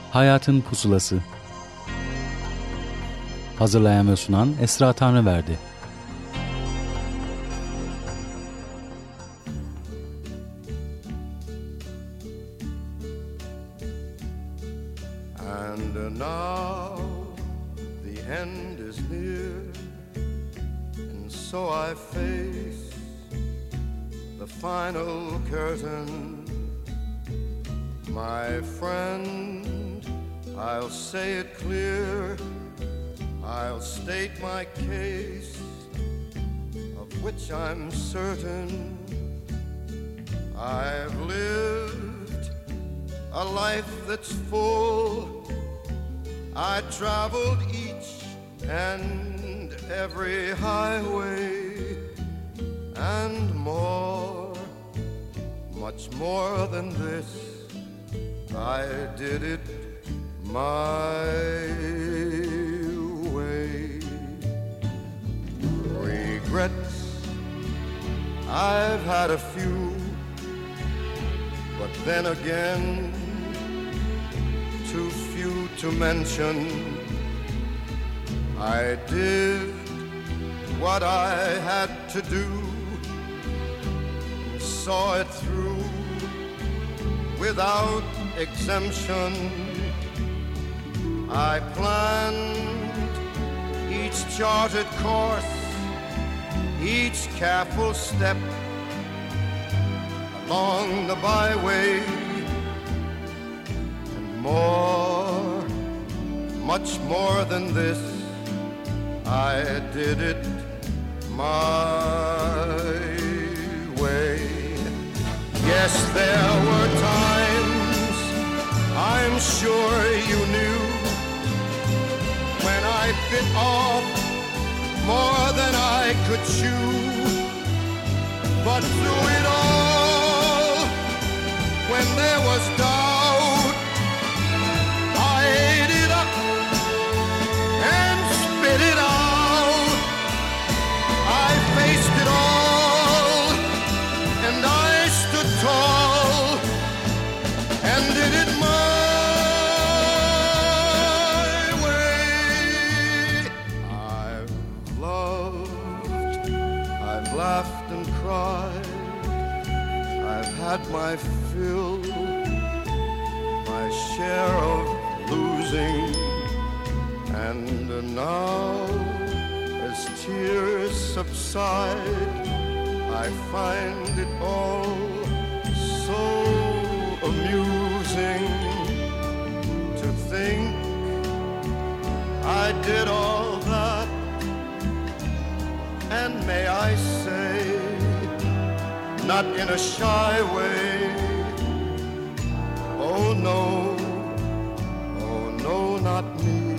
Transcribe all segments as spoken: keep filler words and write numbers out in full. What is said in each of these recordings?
Hayatın Pusulası. Hazırlayan ve sunan Esra Tanrıverdi. And now the end is near, and so I face the final curtain. My friend, I'll say it clear, I'll state my case, of which I'm certain. I've lived a life that's full, I traveled each and every highway, and more, much more than this, I did it my way. Regrets, I've had a few, but then again, too few to mention. I did what I had to do, saw it through without exemption. I planned each charted course, each careful step along the byway, and more, much more than this, I did it my way. Yes, there were times, I'm sure you knew, when I bit off more than I could chew. But through it all, when there was doubt, I ate it up and spit it out. I faced it all, and I stood tall and did it my way. I've loved, I've laughed and cried, I've had my fill, my share of losing, and now as tears subside, I find it all so amusing to think I did all that, and may I say, not in a shy way, oh no, oh no, not me,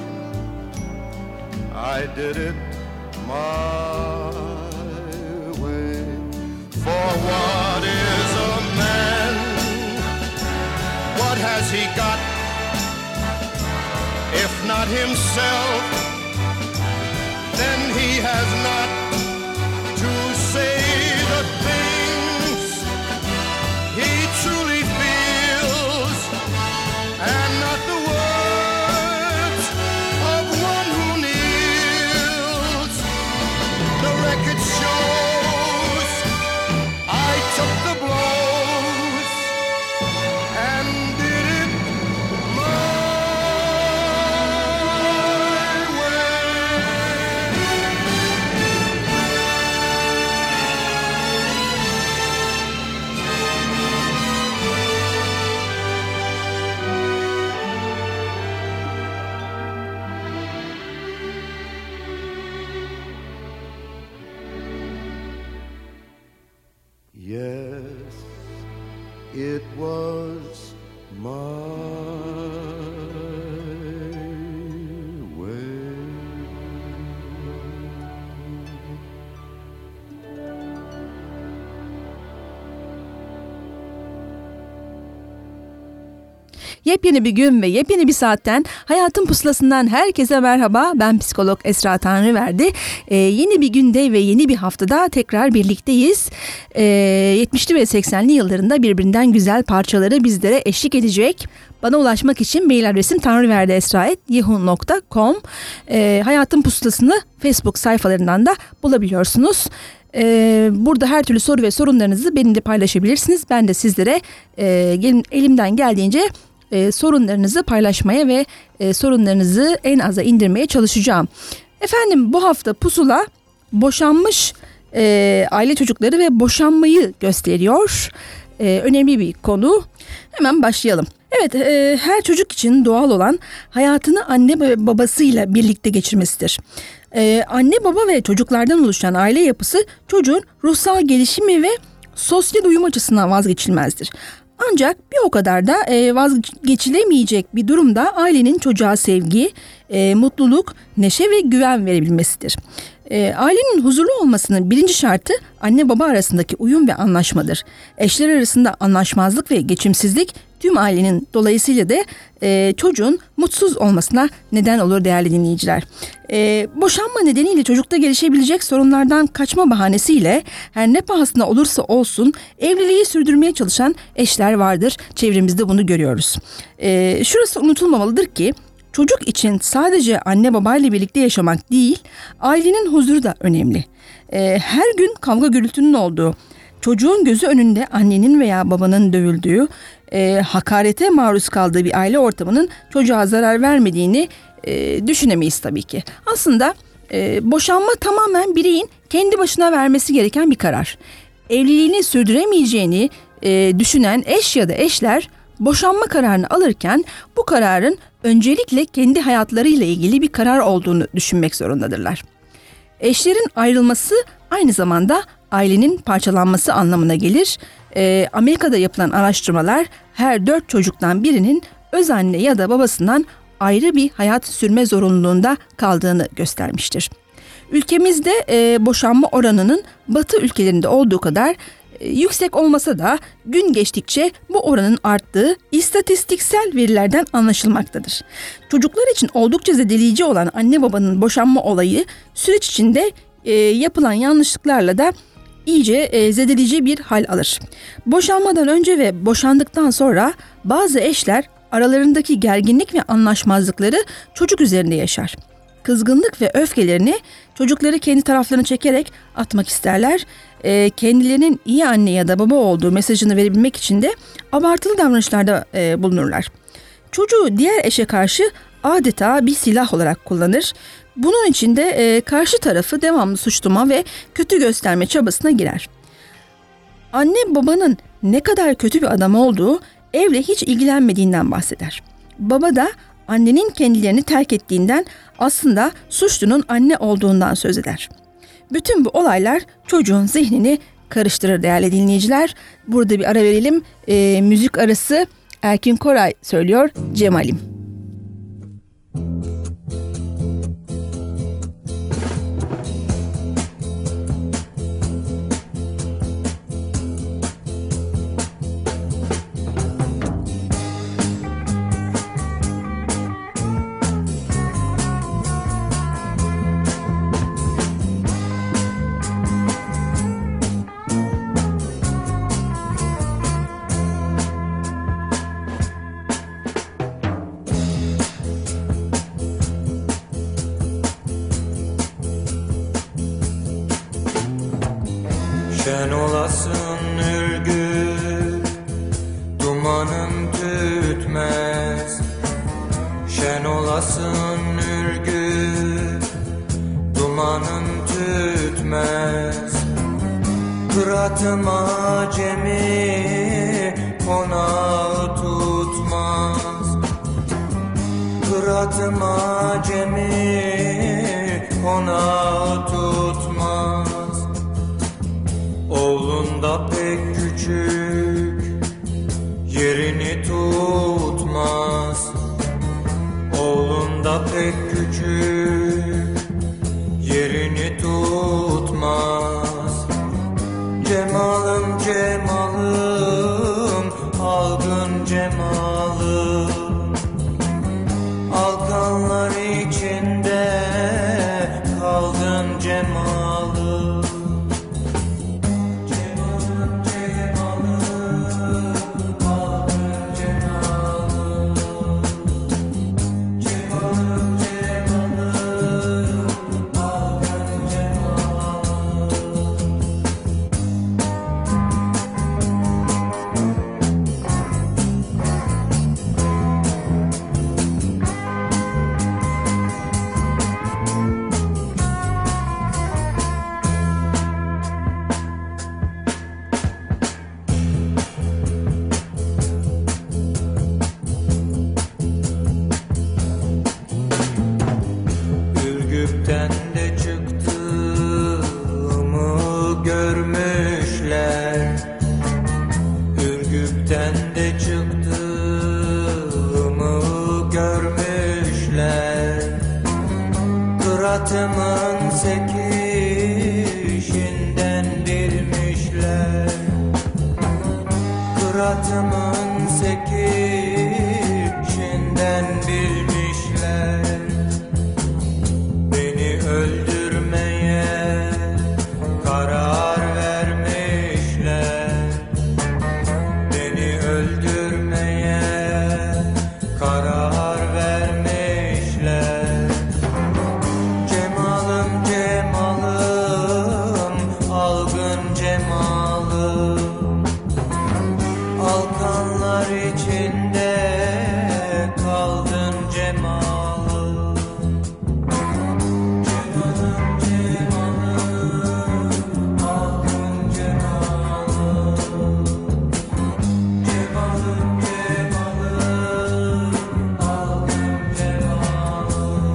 I did it my way. For what is a man? What has he got? If not himself, then he has not to say the things he truly feels, and not the words of one who kneels. The record shows I took the blows and did it my yes, it was my way. Yepyeni bir gün ve yepyeni bir saatten Hayatın Pusulası'ndan herkese merhaba. Ben psikolog Esra Tanrıverdi. Ee, yeni bir günde ve yeni bir haftada tekrar birlikteyiz. Ee, yetmişli ve seksenli yıllarında birbirinden güzel parçaları bizlere eşlik edecek. Bana ulaşmak için mail adresim tanrıverdiesra at yahoo nokta com. E, Hayatın Pusulası'nı Facebook sayfalarından da bulabiliyorsunuz. E, burada her türlü soru ve sorunlarınızı benimle paylaşabilirsiniz. Ben de sizlere e, gelin, elimden geldiğince e, sorunlarınızı paylaşmaya ve e, sorunlarınızı en aza indirmeye çalışacağım. Efendim, bu hafta pusula boşanmış e, aile çocukları ve boşanmayı gösteriyor. E, önemli bir konu. Hemen başlayalım. Evet, e, her çocuk için doğal olan hayatını anne ve babasıyla birlikte geçirmesidir. E, anne baba ve çocuklardan oluşan aile yapısı çocuğun ruhsal gelişimi ve sosyal uyum açısından vazgeçilmezdir. Ancak bir o kadar da e, vazgeçilemeyecek bir durumda ailenin çocuğa sevgi, e, mutluluk, neşe ve güven verebilmesidir. E, ailenin huzurlu olmasının birinci şartı anne baba arasındaki uyum ve anlaşmadır. Eşler arasında anlaşmazlık ve geçimsizlik tüm ailenin dolayısıyla da e, çocuğun mutsuz olmasına neden olur değerli dinleyiciler. E, boşanma nedeniyle çocukta gelişebilecek sorunlardan kaçma bahanesiyle her ne pahasına olursa olsun evliliği sürdürmeye çalışan eşler vardır. Çevremizde bunu görüyoruz. E, şurası unutulmamalıdır ki çocuk için sadece anne babayla birlikte yaşamak değil, ailenin huzuru da önemli. E, her gün kavga gürültünün olduğu, çocuğun gözü önünde annenin veya babanın dövüldüğü, e, hakarete maruz kaldığı bir aile ortamının çocuğa zarar vermediğini e, düşünemeyiz tabii ki. Aslında e, boşanma tamamen bireyin kendi başına vermesi gereken bir karar. Evliliğini sürdüremeyeceğini e, düşünen eş ya da eşler boşanma kararını alırken bu kararın öncelikle kendi hayatlarıyla ilgili bir karar olduğunu düşünmek zorundadırlar. Eşlerin ayrılması aynı zamanda ailenin parçalanması anlamına gelir. Ee, Amerika'da yapılan araştırmalar her dört çocuktan birinin öz anne ya da babasından ayrı bir hayat sürme zorunluluğunda kaldığını göstermiştir. Ülkemizde e, boşanma oranının Batı ülkelerinde olduğu kadar e, yüksek olmasa da gün geçtikçe bu oranın arttığı istatistiksel verilerden anlaşılmaktadır. Çocuklar için oldukça zedeleyici olan anne babanın boşanma olayı süreç içinde e, yapılan yanlışlıklarla da iyice e, zedeleyici bir hal alır. Boşanmadan önce ve boşandıktan sonra bazı eşler aralarındaki gerginlik ve anlaşmazlıkları çocuk üzerinde yaşar. Kızgınlık ve öfkelerini çocukları kendi taraflarına çekerek atmak isterler. E, kendilerinin iyi anne ya da baba olduğu mesajını verebilmek için de abartılı davranışlarda e, bulunurlar. Çocuğu diğer eşe karşı adeta bir silah olarak kullanır. Bunun için de e, karşı tarafı devamlı suçlama ve kötü gösterme çabasına girer. Anne babanın ne kadar kötü bir adam olduğu, evle hiç ilgilenmediğinden bahseder. Baba da annenin kendilerini terk ettiğinden, aslında suçlunun anne olduğundan söz eder. Bütün bu olaylar çocuğun zihnini karıştırır değerli dinleyiciler. Burada bir ara verelim. E, müzik arası Erkin Koray söylüyor, Cemal'im. Şen olasın ürgür, dumanın tütmez. Şen olasın ürgür, dumanın tütmez. Kıratım acemi, konağı tutmaz. Kıratım acemi, konağı tutmaz. Oğlun da pek küçük, yerini tutmaz. Oğlun da pek küçük, yerini tutmaz. Cemalım cemalım, algın cemalım. Alkanlar içinde kaldın cemalım. Ürgüp'ten de çıktığımı görmüşler. Ürgüp'ten de çıktığımı görmüşler. Kıratımın sekişinden bilmişler. Kıratımın sekişinden bilmişler. Beni öldürmeye karar vermişler. Beni öldürmeye karar vermişler. Cemalım cemalım, algın cemalım, alkanlar içinde kaldın cemalım. Cemalım cemalım, algın cemalım, cemalım cemalım, algın cemalım.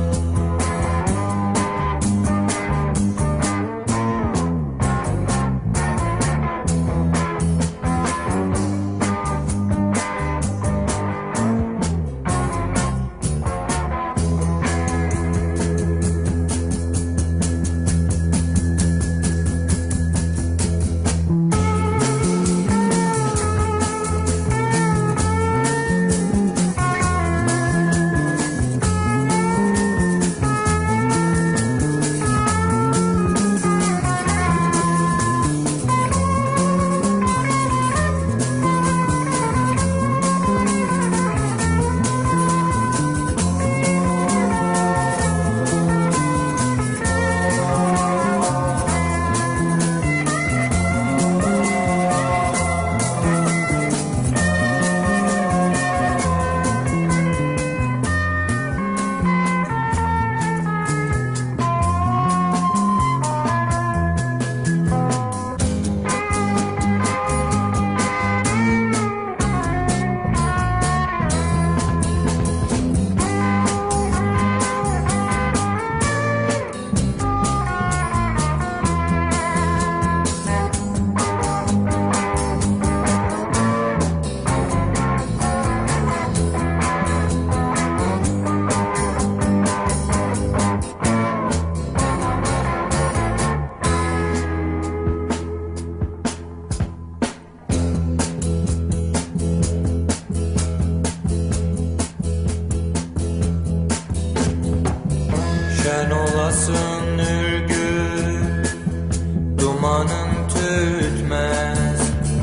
Şen olasın Ürgüp, dumanın tütmez.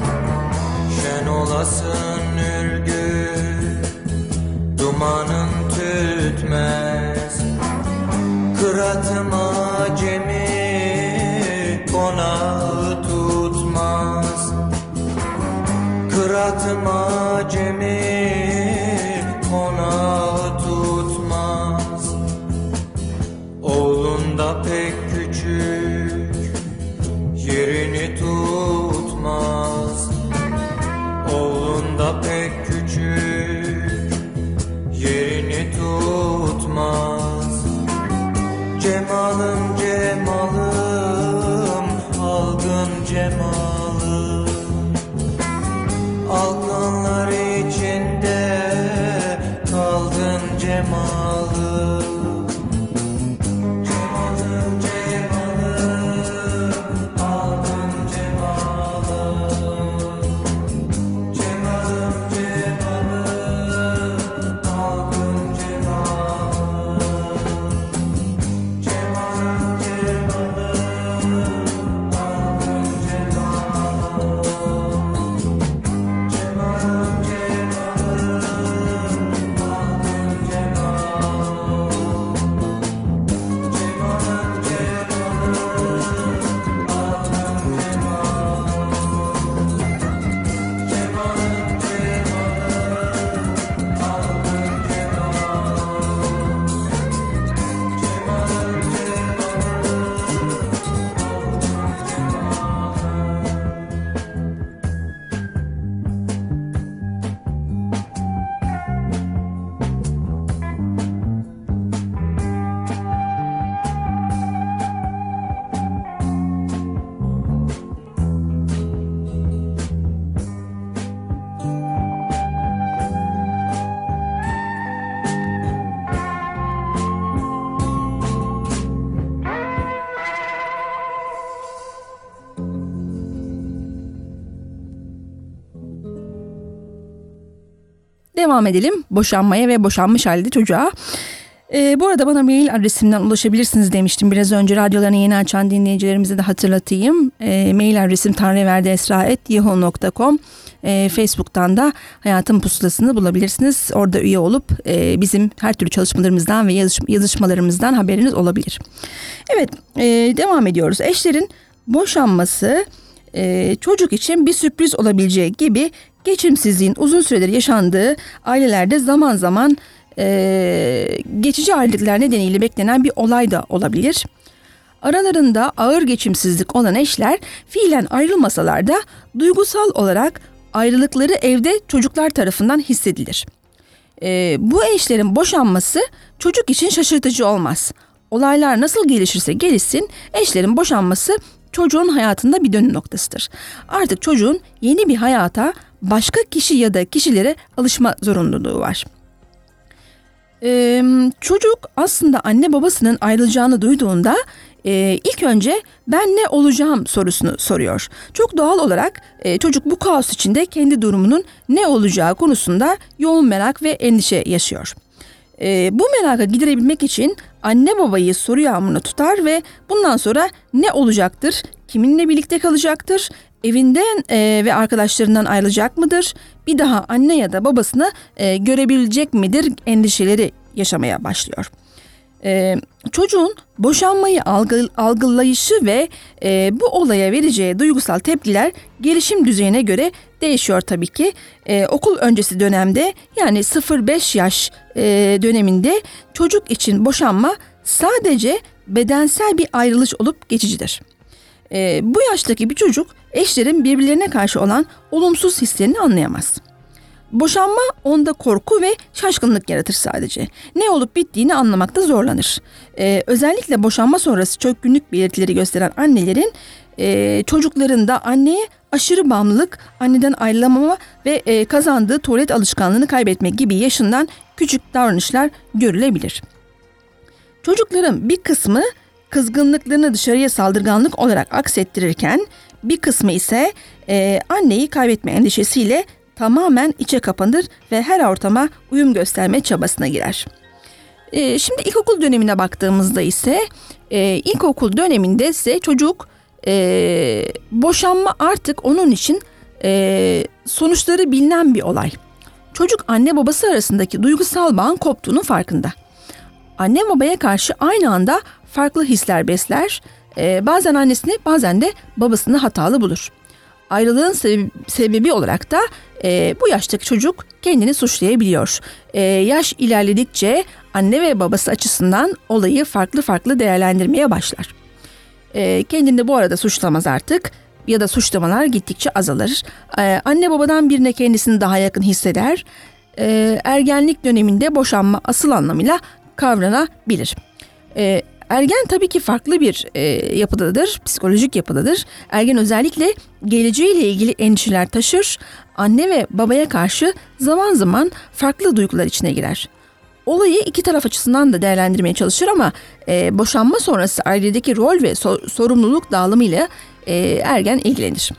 Şen olasın Ürgüp, dumanın tütmez. Kıratıma acemi konağı tutmaz. Kıratıma acemi konağı tutmaz. Oğlun da pek küçük, yerini tutmaz. Oğlun da pek küçük, yerini tutmaz. Cemalım cemalım, algın cemalım, alkanlar içinde kaldın cemalım. Cemalım cemalım, algın cemalım, cemalım cemalım, algın cemalım, cemalım cemalım, algın cemalım. devam edelim boşanmaya ve boşanmış halde çocuğa. Ee, bu arada bana mail adresimden ulaşabilirsiniz demiştim biraz önce. Radyolarını yeni açan dinleyicilerimize de hatırlatayım. Ee, mail adresim tanrıverdiesra at yahoo nokta com. Ee, Facebook'tan da Hayatın Pusulası'nı bulabilirsiniz. Orada üye olup e, bizim her türlü çalışmalarımızdan ve yazış, yazışmalarımızdan haberiniz olabilir. Evet, e, devam ediyoruz. Eşlerin boşanması e, çocuk için bir sürpriz olabileceği gibi geçimsizliğin uzun süredir yaşandığı ailelerde zaman zaman e, geçici ayrılıklar nedeniyle beklenen bir olay da olabilir. Aralarında ağır geçimsizlik olan eşler fiilen ayrılmasalar da duygusal olarak ayrılıkları evde çocuklar tarafından hissedilir. E, bu eşlerin boşanması çocuk için şaşırtıcı olmaz. Olaylar nasıl gelişirse gelişsin eşlerin boşanması çocuğun hayatında bir dönüm noktasıdır. Artık çocuğun yeni bir hayata başka kişi ya da kişilere alışma zorunluluğu var. Ee, çocuk aslında anne babasının ayrılacağını duyduğunda e, ilk önce ben ne olacağım sorusunu soruyor. Çok doğal olarak e, çocuk bu kaos içinde kendi durumunun ne olacağı konusunda yoğun merak ve endişe yaşıyor. E, bu meraka giderebilmek için anne babayı soru yağmuruna tutar ve bundan sonra ne olacaktır, kiminle birlikte kalacaktır, evinden e, ve arkadaşlarından ayrılacak mıdır, bir daha anne ya da babasını e, görebilecek midir endişeleri yaşamaya başlıyor. E, çocuğun boşanmayı algı, algılayışı ve e, bu olaya vereceği duygusal tepkiler gelişim düzeyine göre değişiyor tabii ki. E, okul öncesi dönemde yani sıfır beş yaş e, döneminde çocuk için boşanma sadece bedensel bir ayrılış olup geçicidir. E, bu yaştaki bir çocuk eşlerin birbirlerine karşı olan olumsuz hislerini anlayamaz. Boşanma onda korku ve şaşkınlık yaratır sadece. Ne olup bittiğini anlamakta zorlanır. Ee, özellikle boşanma sonrası çökkünlük belirtileri gösteren annelerin e, çocuklarında anneye aşırı bağımlılık, anneden ayrılamama ve e, kazandığı tuvalet alışkanlığını kaybetmek gibi yaşından küçük davranışlar görülebilir. Çocukların bir kısmı kızgınlıklarını dışarıya saldırganlık olarak aksettirirken bir kısmı ise e, anneyi kaybetme endişesiyle tamamen içe kapanır ve her ortama uyum gösterme çabasına girer. Ee, şimdi ilkokul dönemine baktığımızda ise e, ilkokul döneminde ise çocuk e, boşanma artık onun için e, sonuçları bilinen bir olay. Çocuk anne babası arasındaki duygusal bağın koptuğunun farkında. Anne babaya karşı aynı anda farklı hisler besler, e, bazen annesini bazen de babasını hatalı bulur. Ayrılığın sebebi, sebebi olarak da e, bu yaştaki çocuk kendini suçlayabiliyor. E, yaş ilerledikçe anne ve babası açısından olayı farklı farklı değerlendirmeye başlar. E, kendini de bu arada suçlamaz artık ya da suçlamalar gittikçe azalır. E, anne babadan birine kendisini daha yakın hisseder. E, ergenlik döneminde boşanma asıl anlamıyla kavranabilir. E, Ergen tabii ki farklı bir e, yapıdadır, psikolojik yapıdadır. Ergen özellikle geleceğiyle ilgili endişeler taşır, anne ve babaya karşı zaman zaman farklı duygular içine girer. Olayı iki taraf açısından da değerlendirmeye çalışır ama e, boşanma sonrası ailedeki rol ve so- sorumluluk dağılımıyla e, ergen ilgilenir.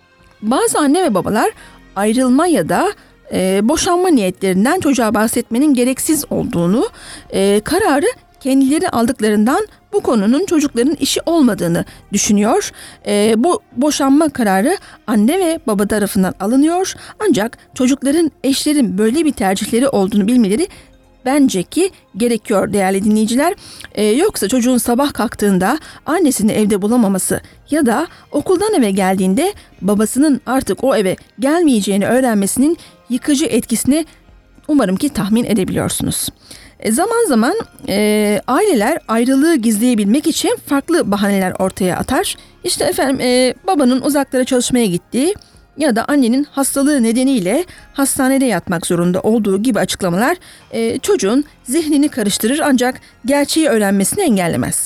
Bazı anne ve babalar ayrılma ya da e, boşanma niyetlerinden çocuğa bahsetmenin gereksiz olduğunu, e, kararı kendileri aldıklarından bu konunun çocukların işi olmadığını düşünüyor. E, bu boşanma kararı anne ve baba tarafından alınıyor. Ancak çocukların, eşlerin böyle bir tercihleri olduğunu bilmeleri bence ki gerekiyor değerli dinleyiciler. E, yoksa çocuğun sabah kalktığında annesini evde bulamaması ya da okuldan eve geldiğinde babasının artık o eve gelmeyeceğini öğrenmesinin yıkıcı etkisini umarım ki tahmin edebiliyorsunuz. E, zaman zaman e, aileler ayrılığı gizleyebilmek için farklı bahaneler ortaya atar. İşte efendim e, babanın uzaklara çalışmaya gittiği ya da annenin hastalığı nedeniyle hastanede yatmak zorunda olduğu gibi açıklamalar e, çocuğun zihnini karıştırır ancak gerçeği öğrenmesini engellemez.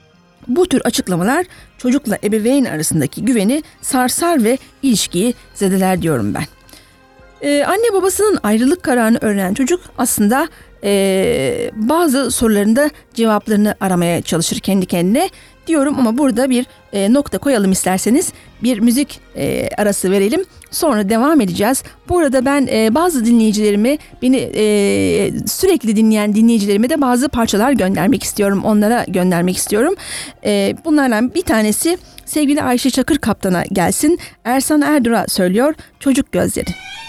Bu tür açıklamalar çocukla ebeveyn arasındaki güveni sarsar ve ilişkiyi zedeler diyorum ben. Ee, anne babasının ayrılık kararını öğrenen çocuk aslında e, bazı sorularında cevaplarını aramaya çalışır kendi kendine diyorum ama burada bir e, nokta koyalım isterseniz. Bir müzik e, arası verelim. Sonra devam edeceğiz. Bu arada ben e, bazı dinleyicilerime, beni e, sürekli dinleyen dinleyicilerime de bazı parçalar göndermek istiyorum. Onlara göndermek istiyorum. E, bunlardan bir tanesi sevgili Ayşe Çakır Kaptan'a gelsin. Ersan Erdur'a söylüyor Çocuk Gözleri.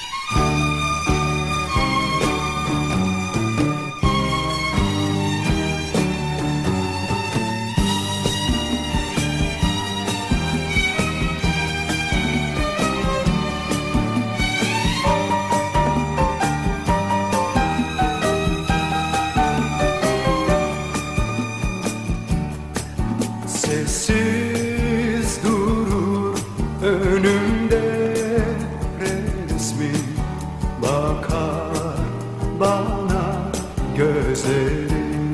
Sessiz durur önümde resmin, bakar bana gözlerin.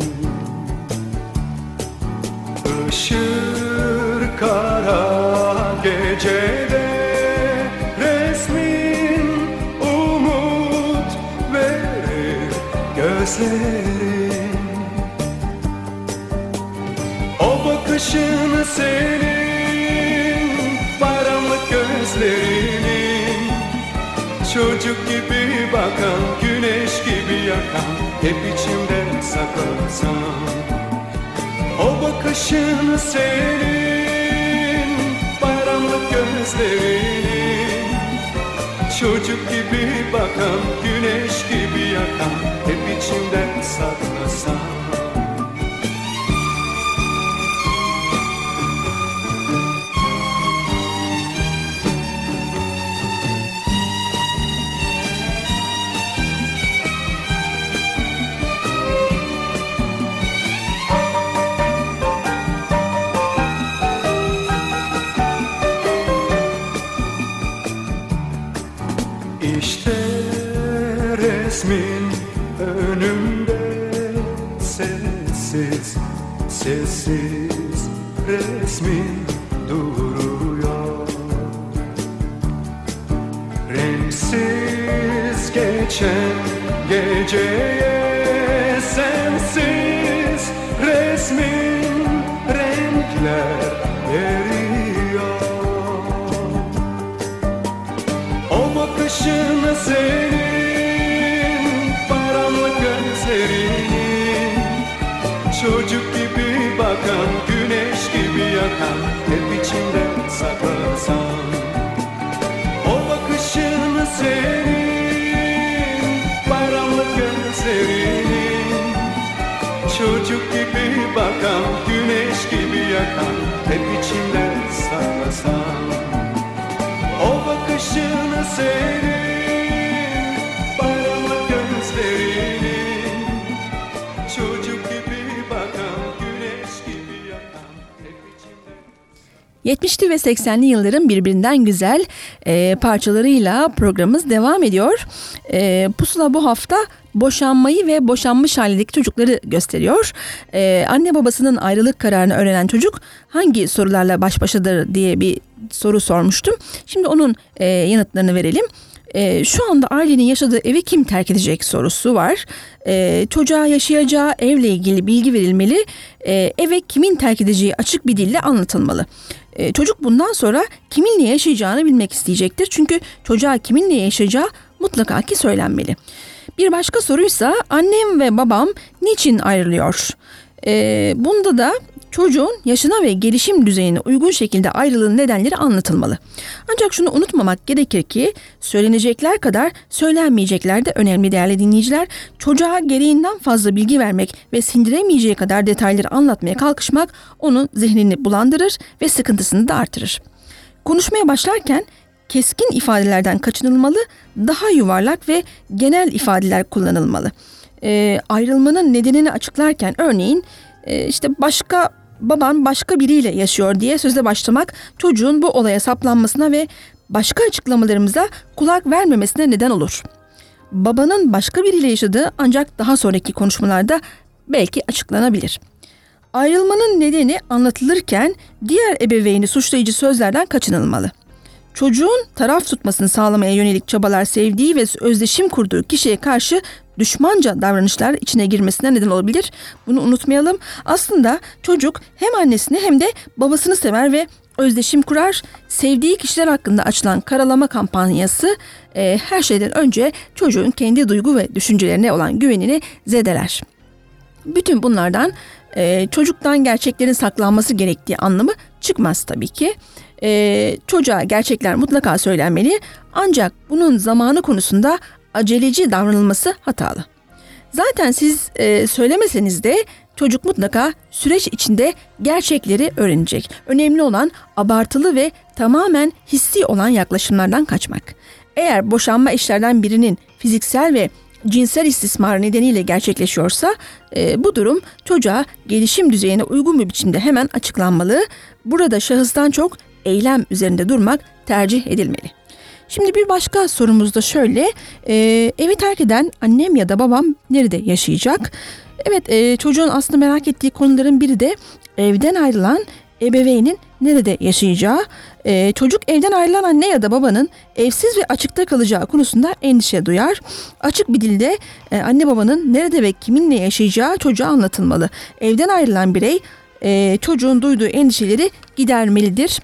Işır kara gecede resmin, umut verir gözlerin. O bakışın senin, bayramlık gözlerinin, çocuk gibi bakan, güneş gibi yakan, hep içimde saklasan. O bakışın senin, bayramlık gözlerinin, çocuk gibi bakan, güneş gibi yakan, hep içimde saklasan. İşte resmin önümde sessiz, sessiz resmin duruyor. Renksiz geçen geceye sensiz resmin renkler veriyor. O bakışın senin, bayramlık gözlerinin, çocuk gibi bakan, güneş gibi yakan, hep içimde saklasan. O bakışın senin, bayramlık gözlerinin, çocuk gibi bakan, güneş gibi yakan, hep içimde saklasan. O bakışın senin, bayramlık gözlerinin, çocuk gibi bakan, güneş gibi yakan, hep içimde. yetmişli ve seksenli yılların birbirinden güzel e, parçalarıyla programımız devam ediyor. E, Pusula bu hafta boşanmayı ve boşanmış haldeki çocukları gösteriyor. E, anne babasının ayrılık kararını öğrenen çocuk hangi sorularla baş başadır diye bir soru sormuştum. Şimdi onun e, yanıtlarını verelim. E, şu anda ailenin yaşadığı evi kim terk edecek sorusu var. E, çocuğa yaşayacağı evle ilgili bilgi verilmeli. E, eve kimin terk edeceği açık bir dille anlatılmalı. E, çocuk bundan sonra kiminle yaşayacağını bilmek isteyecektir. Çünkü çocuğa kiminle yaşayacağı mutlaka ki söylenmeli. Bir başka soruysa annem ve babam niçin ayrılıyor? E, bunda da çocuğun yaşına ve gelişim düzeyine uygun şekilde ayrılığın nedenleri anlatılmalı. Ancak şunu unutmamak gerekir ki söylenecekler kadar söylenmeyecekler de önemli değerli dinleyiciler. Çocuğa gereğinden fazla bilgi vermek ve sindiremeyeceği kadar detayları anlatmaya kalkışmak onun zihnini bulandırır ve sıkıntısını da artırır. Konuşmaya başlarken keskin ifadelerden kaçınılmalı, daha yuvarlak ve genel ifadeler kullanılmalı. E, ayrılmanın nedenini açıklarken örneğin e, işte başka baban başka biriyle yaşıyor diye sözle başlamak çocuğun bu olaya saplanmasına ve başka açıklamalarımıza kulak vermemesine neden olur. Babanın başka biriyle yaşadığı ancak daha sonraki konuşmalarda belki açıklanabilir. Ayrılmanın nedeni anlatılırken diğer ebeveyni suçlayıcı sözlerden kaçınılmalı. çocuğun taraf tutmasını sağlamaya yönelik çabalar sevdiği ve özdeşim kurduğu kişiye karşı düşmanca davranışlar içine girmesine neden olabilir. Bunu unutmayalım. Aslında çocuk hem annesini hem de babasını sever ve özdeşim kurar. Sevdiği kişiler hakkında açılan karalama kampanyası e, her şeyden önce çocuğun kendi duygu ve düşüncelerine olan güvenini zedeler. Bütün bunlardan e, çocuktan gerçeklerin saklanması gerektiği anlamı çıkmaz tabii ki. E, çocuğa gerçekler mutlaka söylenmeli, ancak bunun zamanı konusunda aceleci davranılması hatalı. Zaten siz e, söylemeseniz de çocuk mutlaka süreç içinde gerçekleri öğrenecek. Önemli olan abartılı ve tamamen hissi olan yaklaşımlardan kaçmak. Eğer boşanma eşlerden birinin fiziksel ve cinsel istismar nedeniyle gerçekleşiyorsa e, bu durum çocuğa gelişim düzeyine uygun bir biçimde hemen açıklanmalı. Burada şahıstan çok eylem üzerinde durmak tercih edilmeli. Şimdi bir başka sorumuz da şöyle. E, evi terk eden annem ya da babam nerede yaşayacak? Evet, e, çocuğun aslında merak ettiği konuların biri de evden ayrılan ebeveynin nerede yaşayacağı. E, çocuk evden ayrılan anne ya da babanın evsiz ve açıkta kalacağı konusunda endişe duyar. Açık bir dilde e, anne babanın nerede ve kiminle yaşayacağı çocuğa anlatılmalı. Evden ayrılan birey e, çocuğun duyduğu endişeleri gidermelidir.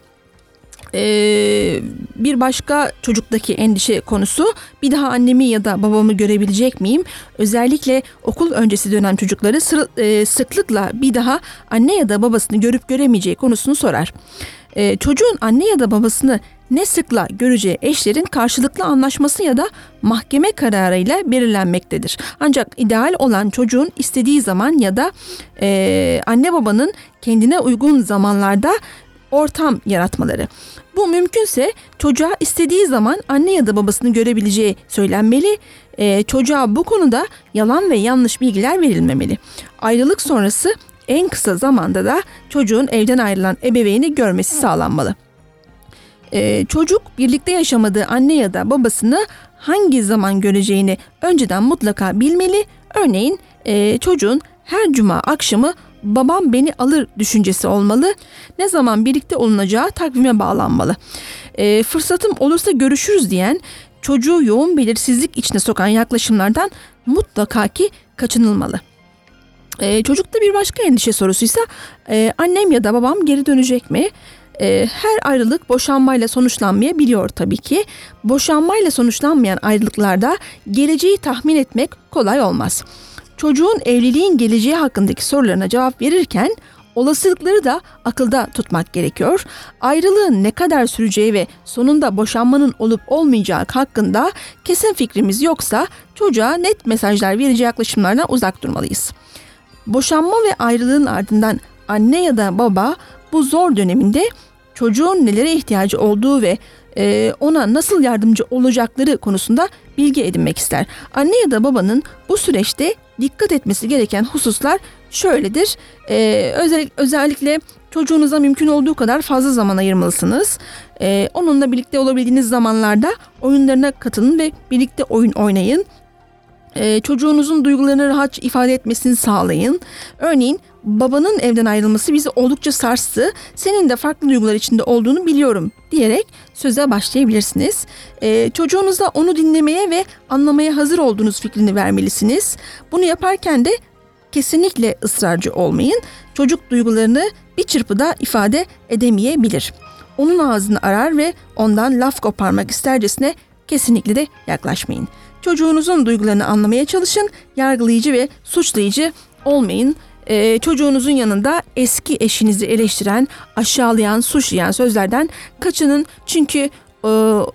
Ee, bir başka çocuktaki endişe konusu, bir daha annemi ya da babamı görebilecek miyim? Özellikle okul öncesi dönem çocukları sı- e, sıklıkla bir daha anne ya da babasını görüp göremeyeceği konusunu sorar. Ee, çocuğun anne ya da babasını ne sıkla göreceği eşlerin karşılıklı anlaşması ya da mahkeme kararıyla belirlenmektedir. Ancak ideal olan çocuğun istediği zaman ya da e, anne babanın kendine uygun zamanlarda ortam yaratmaları. Bu mümkünse çocuğa istediği zaman anne ya da babasını görebileceği söylenmeli. Ee, çocuğa bu konuda yalan ve yanlış bilgiler verilmemeli. Ayrılık sonrası en kısa zamanda da çocuğun evden ayrılan ebeveyni görmesi sağlanmalı. Ee, çocuk birlikte yaşamadığı anne ya da babasını hangi zaman göreceğini önceden mutlaka bilmeli. Örneğin e, çocuğun her cuma akşamı babam beni alır düşüncesi olmalı. Ne zaman birlikte olunacağı takvime bağlanmalı. E, fırsatım olursa görüşürüz diyen, çocuğu yoğun belirsizlik içine sokan yaklaşımlardan mutlaka ki kaçınılmalı. E, çocukta bir başka endişe sorusuysa e, annem ya da babam geri dönecek mi? E, her ayrılık boşanmayla sonuçlanmayabiliyor tabii ki. Boşanmayla sonuçlanmayan ayrılıklarda geleceği tahmin etmek kolay olmaz. Çocuğun evliliğin geleceği hakkındaki sorularına cevap verirken olasılıkları da akılda tutmak gerekiyor. Ayrılığın ne kadar süreceği ve sonunda boşanmanın olup olmayacağı hakkında kesin fikrimiz yoksa çocuğa net mesajlar verici yaklaşımlardan uzak durmalıyız. Boşanma ve ayrılığın ardından anne ya da baba bu zor döneminde çocuğun nelere ihtiyacı olduğu ve e, ona nasıl yardımcı olacakları konusunda bilgi edinmek ister. Anne ya da babanın bu süreçte dikkat etmesi gereken hususlar şöyledir. Ee, özel, özellikle çocuğunuza mümkün olduğu kadar fazla zaman ayırmalısınız. Ee, onunla birlikte olabildiğiniz zamanlarda oyunlarına katılın ve birlikte oyun oynayın. Ee, çocuğunuzun duygularını rahatça ifade etmesini sağlayın. Örneğin babanın evden ayrılması bizi oldukça sarstı. Senin de farklı duygular içinde olduğunu biliyorum diyerek söze başlayabilirsiniz. Ee, çocuğunuza onu dinlemeye ve anlamaya hazır olduğunuz fikrini vermelisiniz. Bunu yaparken de kesinlikle ısrarcı olmayın. Çocuk duygularını bir çırpıda ifade edemeyebilir. Onun ağzını arar ve ondan laf koparmak istercesine kesinlikle de yaklaşmayın. Çocuğunuzun duygularını anlamaya çalışın. Yargılayıcı ve suçlayıcı olmayın. Ee, çocuğunuzun yanında eski eşinizi eleştiren, aşağılayan, suçlayan sözlerden kaçının. Çünkü e,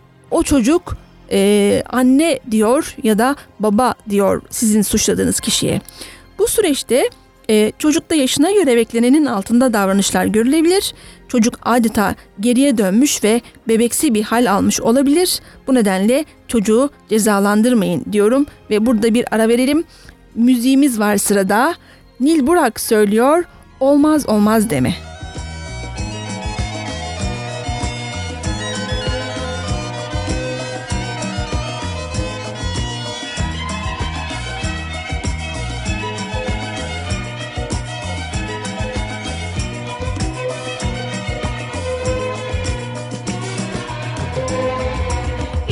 o çocuk e, anne diyor ya da baba diyor sizin suçladığınız kişiye. Bu süreçte e, çocukta yaşına göre beklenenin altında davranışlar görülebilir. Çocuk adeta geriye dönmüş ve bebeksi bir hal almış olabilir. Bu nedenle çocuğu cezalandırmayın diyorum ve burada bir ara verelim. Müziğimiz var sırada. Nil Burak söylüyor, olmaz olmaz deme.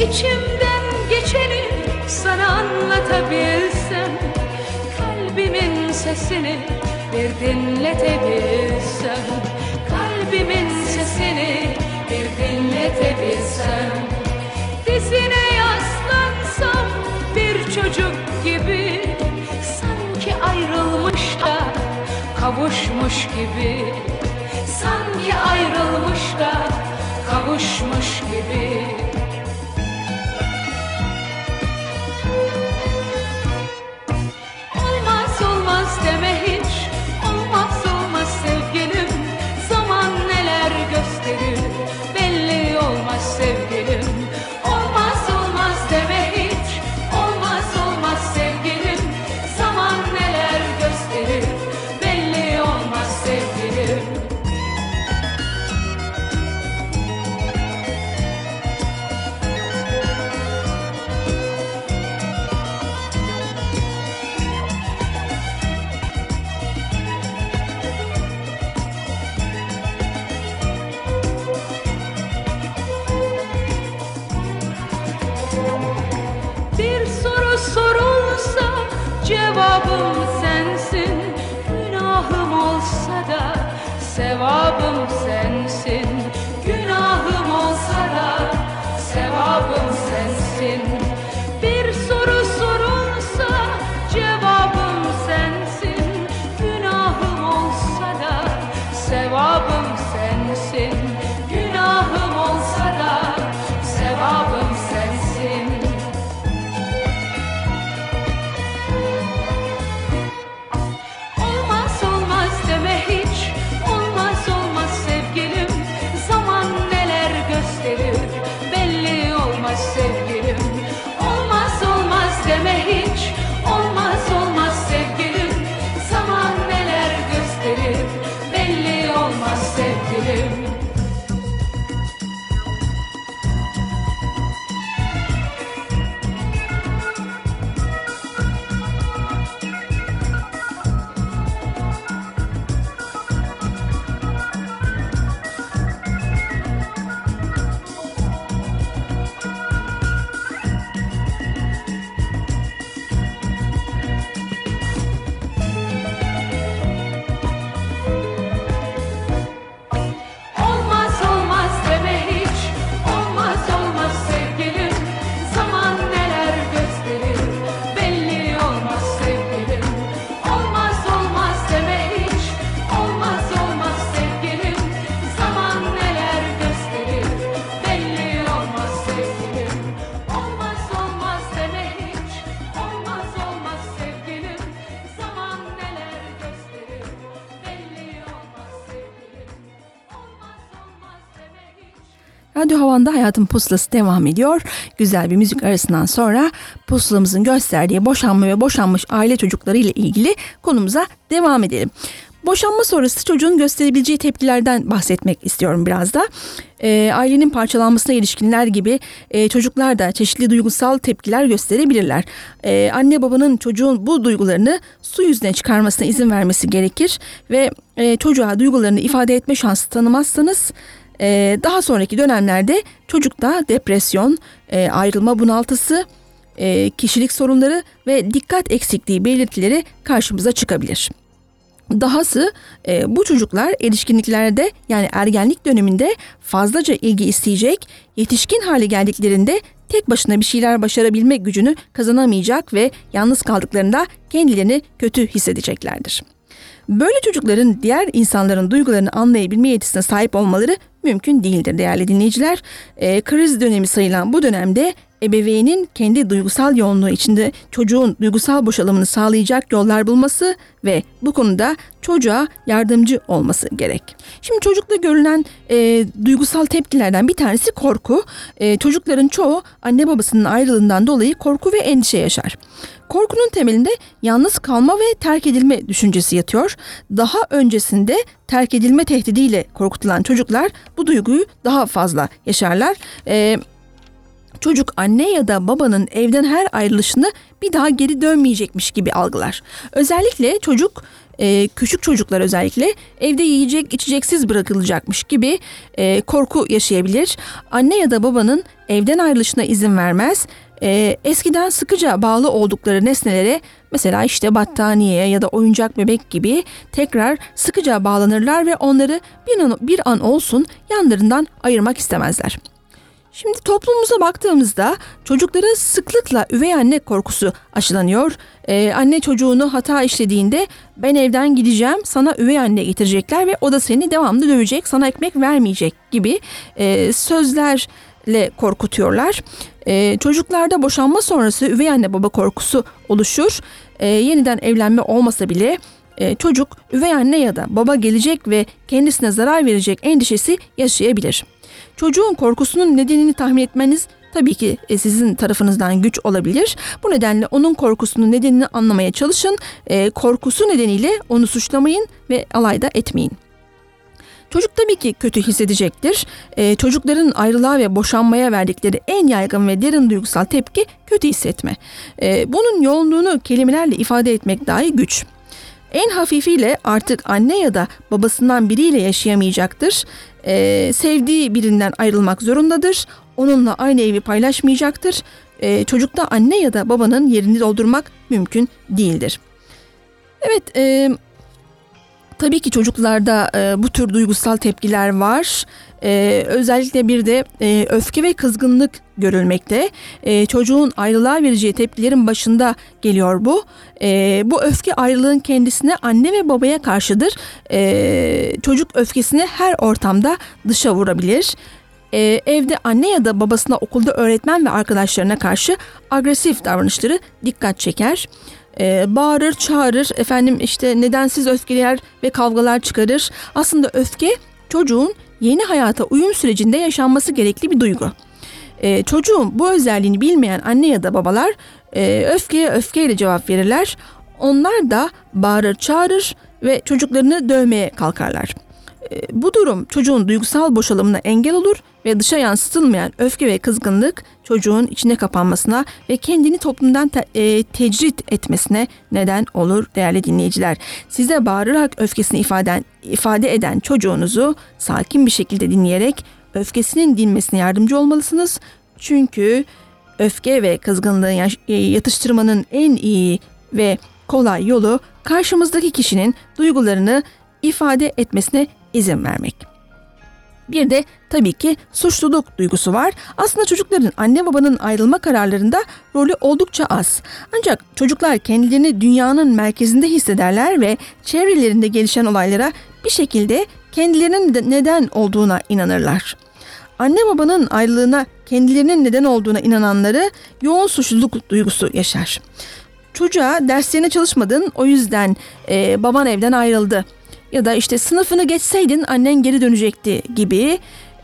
İçimden geçeni sana anlatabilsem, kalbimin sesini bir dinletebilsem, kalbimin sesini bir dinletebilsem, dizine yaslansam bir çocuk gibi, sanki ayrılmış da kavuşmuş gibi, sanki ayrılmış da kavuşmuş gibi. Olmaz olmaz deme hiç, olmaz olmaz sevgilim, zaman neler gösterir belli olmaz sevgilim. Olmaz olmaz deme hiç, olmaz olmaz sevgilim, zaman neler gösterir belli olmaz sevgilim. Bir soru sorulsa cevabım sensin, günahım olsa da sevabım sensin, günahım olsa da sevabım sensin. Bir soru sorulsa cevabım sensin, günahım olsa da sevabım sensin, günahım olsa da sevabım sensin. Olmaz olmaz deme hiç, olmaz olmaz sevgilim, zaman neler gösterir belli olmaz sevgilim. Olmaz olmaz deme hiç, olmaz olmaz sevgilim, zaman neler gösterir belli olmaz sevgilim. Olmaz olmaz deme hiç, olmaz olmaz sevgilim, zaman neler gösterir belli olmaz sevgilim. Olmaz olmaz deme hiç, olmaz olmaz sevgilim, zaman neler gösterir belli olmaz sevgilim. Olmaz olmaz deme hiç, olmaz olmaz sevgilim, zaman neler gösterir belli olmaz sevgilim. Olmaz olmaz deme hiç. Radyo Havan'da Hayatın Pusulası devam ediyor. Güzel bir müzik arasından sonra pusulamızın gösterdiği boşanma ve boşanmış aile çocukları ile ilgili konumuza devam edelim. Boşanma sonrası çocuğun gösterebileceği tepkilerden bahsetmek istiyorum biraz da. Ee, ailenin parçalanmasına ilişkinler gibi e, çocuklar da çeşitli duygusal tepkiler gösterebilirler. Ee, anne babanın çocuğun bu duygularını su yüzüne çıkarmasına izin vermesi gerekir ve e, çocuğa duygularını ifade etme şansı tanımazsanız e, daha sonraki dönemlerde çocukta depresyon, e, ayrılma bunaltısı, e, kişilik sorunları ve dikkat eksikliği belirtileri karşımıza çıkabilir. Dahası e, bu çocuklar erişkinliklerde, yani ergenlik döneminde fazlaca ilgi isteyecek, yetişkin hale geldiklerinde tek başına bir şeyler başarabilme gücünü kazanamayacak ve yalnız kaldıklarında kendilerini kötü hissedeceklerdir. Böyle çocukların diğer insanların duygularını anlayabilme yetisine sahip olmaları mümkün değildir değerli dinleyiciler. E, kriz dönemi sayılan bu dönemde ebeveynin kendi duygusal yoğunluğu içinde çocuğun duygusal boşalımını sağlayacak yollar bulması ve bu konuda çocuğa yardımcı olması gerek. Şimdi çocukta görülen e, duygusal tepkilerden bir tanesi korku. E, çocukların çoğu anne babasının ayrılığından dolayı korku ve endişe yaşar. Korkunun temelinde yalnız kalma ve terk edilme düşüncesi yatıyor. Daha öncesinde terk edilme tehdidiyle korkutulan çocuklar bu duyguyu daha fazla yaşarlar. Ee, çocuk anne ya da babanın evden her ayrılışını bir daha geri dönmeyecekmiş gibi algılar. Özellikle çocuk e, küçük çocuklar özellikle evde yiyecek içeceksiz bırakılacakmış gibi e, korku yaşayabilir. Anne ya da babanın evden ayrılışına izin vermez. E, eskiden sıkıca bağlı oldukları nesnelere, mesela işte battaniye ya da oyuncak bebek gibi, tekrar sıkıca bağlanırlar ve onları bir an, bir an olsun yanlarından ayırmak istemezler. Şimdi toplumumuza baktığımızda çocuklara sıklıkla üvey anne korkusu aşılanıyor. Ee, anne çocuğunu hata işlediğinde ben evden gideceğim, sana üvey anne getirecekler ve o da seni devamlı dövecek, sana ekmek vermeyecek gibi e, sözlerle korkutuyorlar. E, çocuklarda boşanma sonrası üvey anne baba korkusu oluşur. E, yeniden evlenme olmasa bile e, çocuk üvey anne ya da baba gelecek ve kendisine zarar verecek endişesi yaşayabilir. Çocuğun korkusunun nedenini tahmin etmeniz tabii ki sizin tarafınızdan güç olabilir. Bu nedenle onun korkusunun nedenini anlamaya çalışın. E, korkusu nedeniyle onu suçlamayın ve alay da etmeyin. Çocuk tabii ki kötü hissedecektir. E, çocukların ayrılığa ve boşanmaya verdikleri en yaygın ve derin duygusal tepki kötü hissetme. E, bunun yoğunluğunu kelimelerle ifade etmek dahi güç. En hafifiyle artık anne ya da babasından biriyle yaşayamayacaktır. Ee, sevdiği birinden ayrılmak zorundadır. Onunla aynı evi paylaşmayacaktır. Ee, çocukta anne ya da babanın yerini doldurmak mümkün değildir. Evet, e, tabii ki çocuklarda e, bu tür duygusal tepkiler var. E, özellikle bir de e, öfke ve kızgınlık görülmekte. E, çocuğun ayrılığa vereceği tepkilerin başında geliyor bu. E, bu öfke ayrılığın kendisine, anne ve babaya karşıdır. E, çocuk öfkesini her ortamda dışa vurabilir. Ee, evde anne ya da babasına, okulda öğretmen ve arkadaşlarına karşı agresif davranışları dikkat çeker. Ee, bağırır, çağırır, efendim işte nedensiz öfkeler ve kavgalar çıkarır. Aslında öfke çocuğun yeni hayata uyum sürecinde yaşanması gerekli bir duygu. Ee, çocuğun bu özelliğini bilmeyen anne ya da babalar e, öfkeye öfkeyle cevap verirler. Onlar da bağırır, çağırır ve çocuklarını dövmeye kalkarlar. Bu durum çocuğun duygusal boşalımına engel olur ve dışa yansıtılmayan öfke ve kızgınlık çocuğun içine kapanmasına ve kendini toplumdan te- e, tecrit etmesine neden olur değerli dinleyiciler. Size bağırarak öfkesini ifade, ifade eden çocuğunuzu sakin bir şekilde dinleyerek öfkesinin dinmesine yardımcı olmalısınız. Çünkü öfke ve kızgınlığı yatıştırmanın en iyi ve kolay yolu karşımızdaki kişinin duygularını ifade etmesine izin vermek. Bir de tabii ki suçluluk duygusu var. Aslında çocukların anne babanın ayrılma kararlarında rolü oldukça az. Ancak çocuklar kendilerini dünyanın merkezinde hissederler ve çevrelerinde gelişen olaylara bir şekilde kendilerinin neden olduğuna inanırlar. Anne babanın ayrılığına kendilerinin neden olduğuna inananları yoğun suçluluk duygusu yaşar. Çocuğa derslerine çalışmadın, o yüzden e, baban evden ayrıldı. Ya da işte sınıfını geçseydin annen geri dönecekti gibi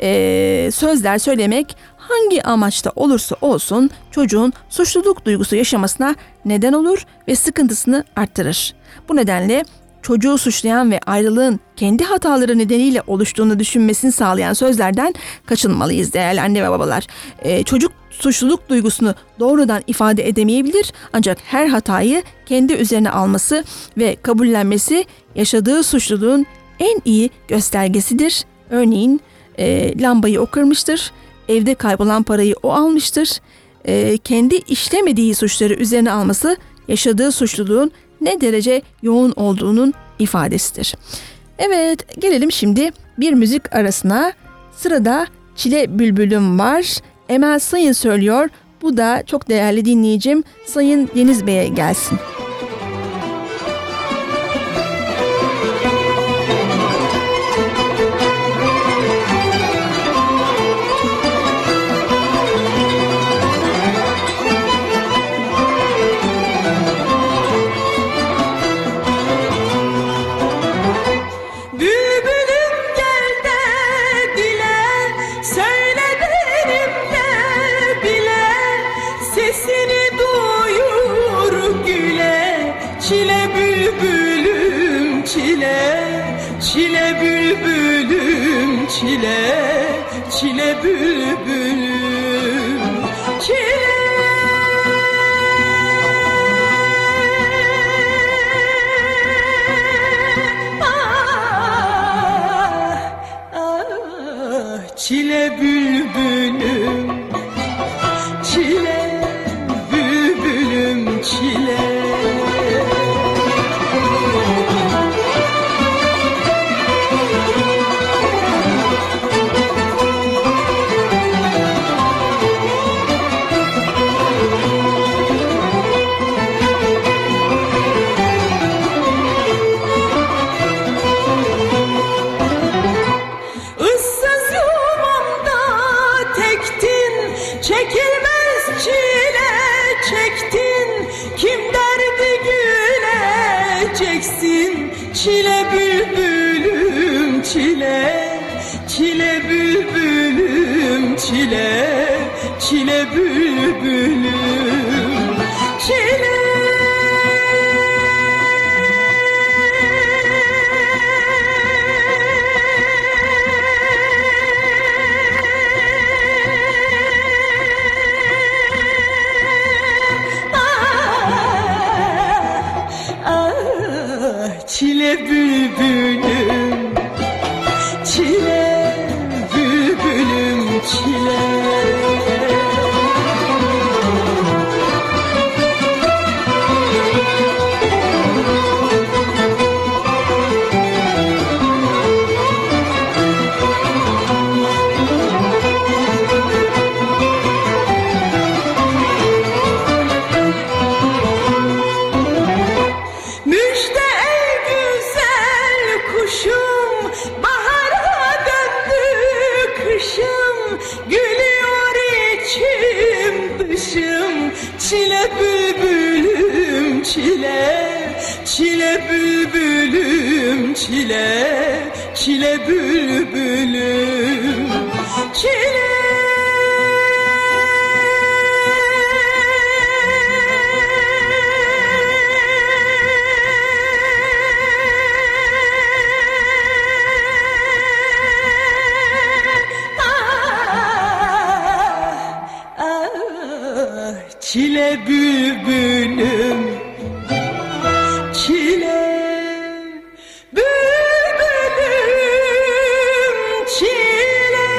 e, sözler söylemek hangi amaçta olursa olsun çocuğun suçluluk duygusu yaşamasına neden olur ve sıkıntısını arttırır. Bu nedenle çocuğu suçlayan ve ayrılığın kendi hataları nedeniyle oluştuğunu düşünmesini sağlayan sözlerden kaçınmalıyız değerli anne ve babalar. Ee, çocuk suçluluk duygusunu doğrudan ifade edemeyebilir, ancak her hatayı kendi üzerine alması ve kabullenmesi yaşadığı suçluluğun en iyi göstergesidir. Örneğin e, lambayı o kırmıştır, evde kaybolan parayı o almıştır. E, kendi işlemediği suçları üzerine alması yaşadığı suçluluğun ne derece yoğun olduğunun ifadesidir. Evet, gelelim şimdi bir müzik arasına. Sırada Çile Bülbülüm var. Emel Sayın söylüyor. Bu da çok değerli dinleyicim Sayın Deniz Bey'e gelsin. Çile bülbülüm çile, çile bülbülüm çile. çile bülbülüm, çile bülbülüm çile. Issız yuvamda tektin, çekilmez çile çektin. Kim derdi güleceksin, çile bülbülüm çile, çile bülbülüm çile, çile bülbülüm çile. Çile bülbülüm, çile bülbülüm çile. Müjde ey güzel kuşum, bahara döndü kışım. Gülüyor içim dışım, çile bülbülüm çile, çile bülbülüm çile, çile bülbülüm çile. Çile bülbülüm, çile bülbülüm çile.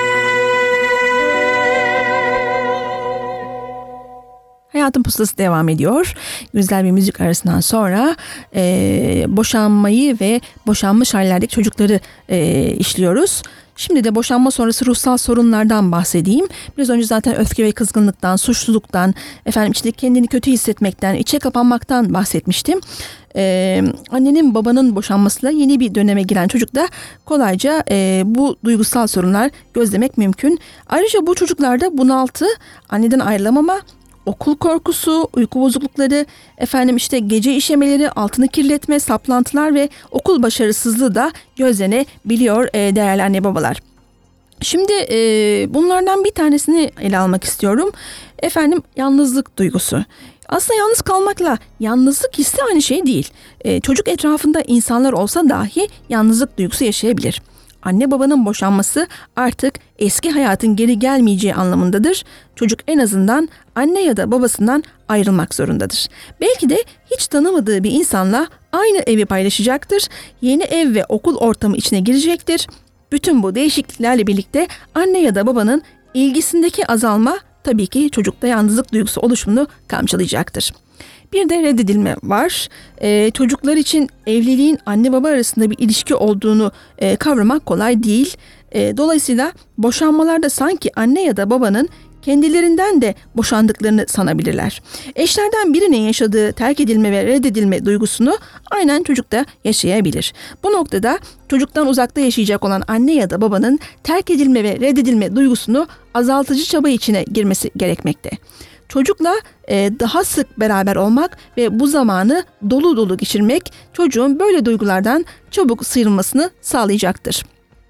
Hayatın Pusulası devam ediyor. Güzel bir müzik arasından sonra e, boşanmayı ve boşanmış hallerdeki çocukları e, işliyoruz. Şimdi de boşanma sonrası ruhsal sorunlardan bahsedeyim. Biraz önce zaten öfke ve kızgınlıktan, suçluluktan, efendim işte kendini kötü hissetmekten, içe kapanmaktan bahsetmiştim. Ee, annenin babanın boşanmasıyla yeni bir döneme giren çocukta kolayca e, bu duygusal sorunlar gözlemek mümkün. Ayrıca bu çocuklarda bunaltı, anneden ayrılamama, okul korkusu, uyku bozuklukları, efendim işte gece işemeleri, altını kirletme, saplantılar ve okul başarısızlığı da gözlenebiliyor e, değerli anne babalar. Şimdi e, bunlardan bir tanesini ele almak istiyorum. Efendim yalnızlık duygusu. Aslında yalnız kalmakla yalnızlık hissi aynı şey değil. E, çocuk etrafında insanlar olsa dahi yalnızlık duygusu yaşayabilir. Anne babanın boşanması artık eski hayatın geri gelmeyeceği anlamındadır. Çocuk en azından anne ya da babasından ayrılmak zorundadır. Belki de hiç tanımadığı bir insanla aynı evi paylaşacaktır. Yeni ev ve okul ortamı içine girecektir. Bütün bu değişikliklerle birlikte anne ya da babanın ilgisindeki azalma tabii ki çocukta yalnızlık duygusu oluşumunu kamçılayacaktır. Bir de reddedilme var. Ee, çocuklar için evliliğin anne baba arasında bir ilişki olduğunu e, kavramak kolay değil. E, dolayısıyla boşanmalarda sanki anne ya da babanın kendilerinden de boşandıklarını sanabilirler. Eşlerden birinin yaşadığı terk edilme ve reddedilme duygusunu aynen çocuk da yaşayabilir. Bu noktada çocuktan uzakta yaşayacak olan anne ya da babanın terk edilme ve reddedilme duygusunu azaltıcı çaba içine girmesi gerekmekte. Çocukla e, daha sık beraber olmak ve bu zamanı dolu dolu geçirmek çocuğun böyle duygulardan çabuk sıyrılmasını sağlayacaktır.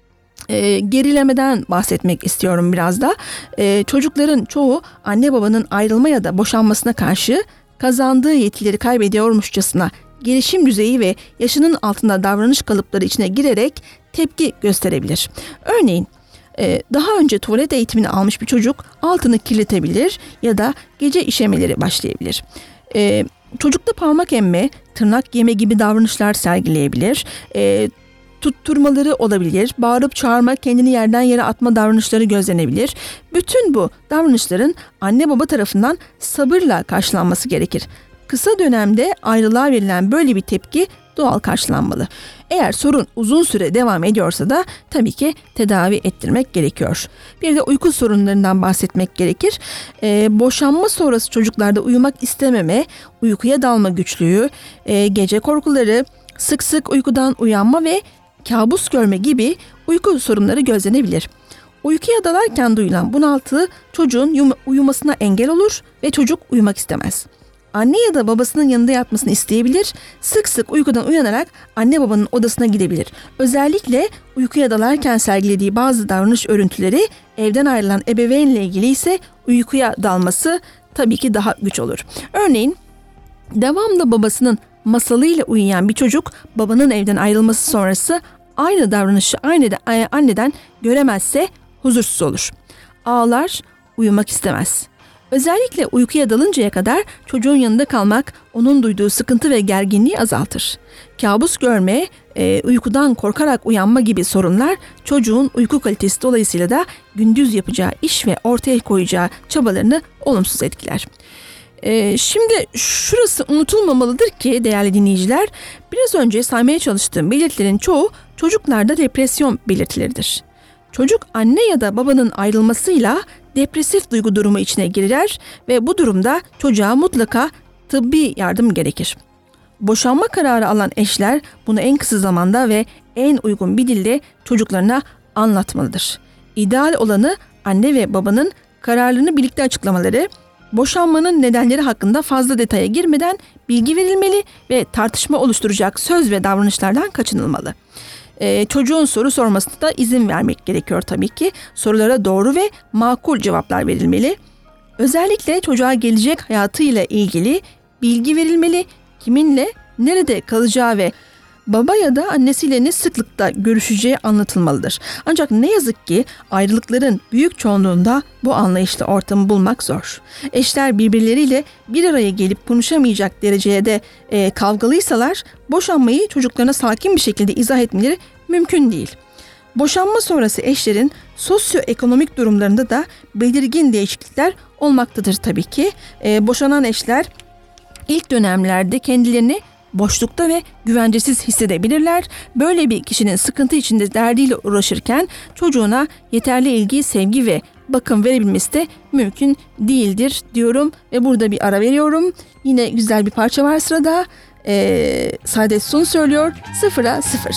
E, gerilemeden bahsetmek istiyorum biraz da. E, çocukların çoğu anne babanın ayrılma ya da boşanmasına karşı kazandığı yetileri kaybediyormuşçasına gelişim düzeyi ve yaşının altında davranış kalıpları içine girerek tepki gösterebilir. Örneğin daha önce tuvalet eğitimini almış bir çocuk altını kirletebilir ya da gece işemeleri başlayabilir. Çocukta parmak emme, tırnak yeme gibi davranışlar sergileyebilir. tutturmaları olabilir, bağırıp çağırma, kendini yerden yere atma davranışları gözlenebilir. Bütün bu davranışların anne baba tarafından sabırla karşılanması gerekir. Kısa dönemde ayrılığa verilen böyle bir tepki doğal karşılanmalı. Eğer sorun uzun süre devam ediyorsa da tabii ki tedavi ettirmek gerekiyor. Bir de uyku sorunlarından bahsetmek gerekir. Ee, boşanma sonrası çocuklarda uyumak istememe, uykuya dalma güçlüğü, e, gece korkuları, sık sık uykudan uyanma ve kabus görme gibi uyku sorunları gözlenebilir. Uykuya dalarken duyulan bunaltı çocuğun yum- uyumasına engel olur ve çocuk uyumak istemez. Anne ya da babasının yanında yatmasını isteyebilir, sık sık uykudan uyanarak anne babanın odasına gidebilir. Özellikle uykuya dalarken sergilediği bazı davranış örüntüleri evden ayrılan ebeveynle ilgili ise uykuya dalması tabii ki daha güç olur. Örneğin devamlı babasının masalıyla uyuyan bir çocuk babanın evden ayrılması sonrası aynı davranışı aynı de, anneden göremezse huzursuz olur. Ağlar, uyumak istemez. Özellikle uykuya dalıncaya kadar çocuğun yanında kalmak onun duyduğu sıkıntı ve gerginliği azaltır. Kabus görme, e, uykudan korkarak uyanma gibi sorunlar çocuğun uyku kalitesi dolayısıyla da gündüz yapacağı iş ve ortaya koyacağı çabalarını olumsuz etkiler. E, şimdi şurası unutulmamalıdır ki değerli dinleyiciler, biraz önce saymaya çalıştığım belirtilerin çoğu çocuklarda depresyon belirtileridir. Çocuk anne ya da babanın ayrılmasıyla depresif duygu durumu içine girer ve bu durumda çocuğa mutlaka tıbbi yardım gerekir. Boşanma kararı alan eşler bunu en kısa zamanda ve en uygun bir dille çocuklarına anlatmalıdır. İdeal olanı anne ve babanın kararlarını birlikte açıklamaları, boşanmanın nedenleri hakkında fazla detaya girmeden bilgi verilmeli ve tartışma oluşturacak söz ve davranışlardan kaçınılmalı. Ee, çocuğun soru sormasına da izin vermek gerekiyor tabii ki. Sorulara doğru ve makul cevaplar verilmeli. Özellikle çocuğa gelecek hayatıyla ilgili bilgi verilmeli. Kiminle, nerede kalacağı ve baba ya da annesiyle ne sıklıkta görüşeceği anlatılmalıdır. Ancak ne yazık ki ayrılıkların büyük çoğunluğunda bu anlayışla ortamı bulmak zor. Eşler birbirleriyle bir araya gelip konuşamayacak dereceye de e, kavgalıysalar boşanmayı çocuklarına sakin bir şekilde izah etmeleri mümkün değil. Boşanma sonrası eşlerin sosyoekonomik durumlarında da belirgin değişiklikler olmaktadır tabii ki. E, boşanan eşler ilk dönemlerde kendilerini boşlukta ve güvencesiz hissedebilirler. Böyle bir kişinin sıkıntı içinde derdiyle uğraşırken çocuğuna yeterli ilgi, sevgi ve bakım verebilmesi de mümkün değildir diyorum ve burada bir ara veriyorum. Yine güzel bir parça var sırada. Ee, Saadet Sun söylüyor, sıfıra sıfır.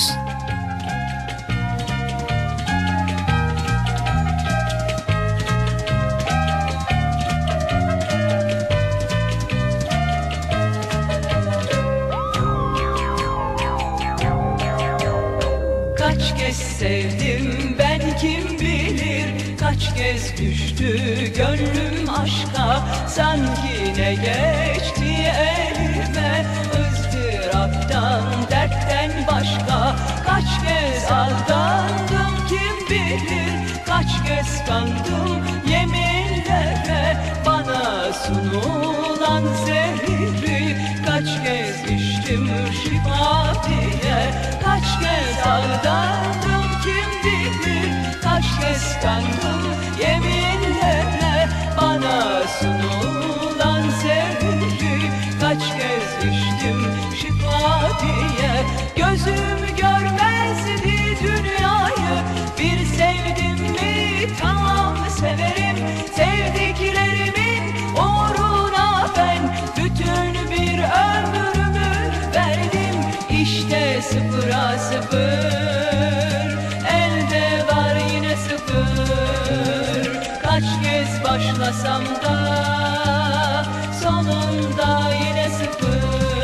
Kaç kez sevdim ben kim bilir, kaç kez düştü gönlüm aşka. Sanki ne geçti elime, ızdıraptan dertten başka. Kaç kez aldandım kim bilir, kaç kez kandım yeminlere. Bana sunulan zehri kaç kez içtim şifa diye. Kaç kez aldandım kim bilir, kaç kez kandım yeminlere. Bana sunulan zehri kaç kez içtim şifa diye. Gözüm görmezdi dünyayı, bir sevdim mi tam severim. Sevdiklerimin uğruna ben bütün bir ömrümü verdim. İşte sıfıra sıfır, elde var yine sıfır. Kaç kez başlasam da sonunda yine sıfır.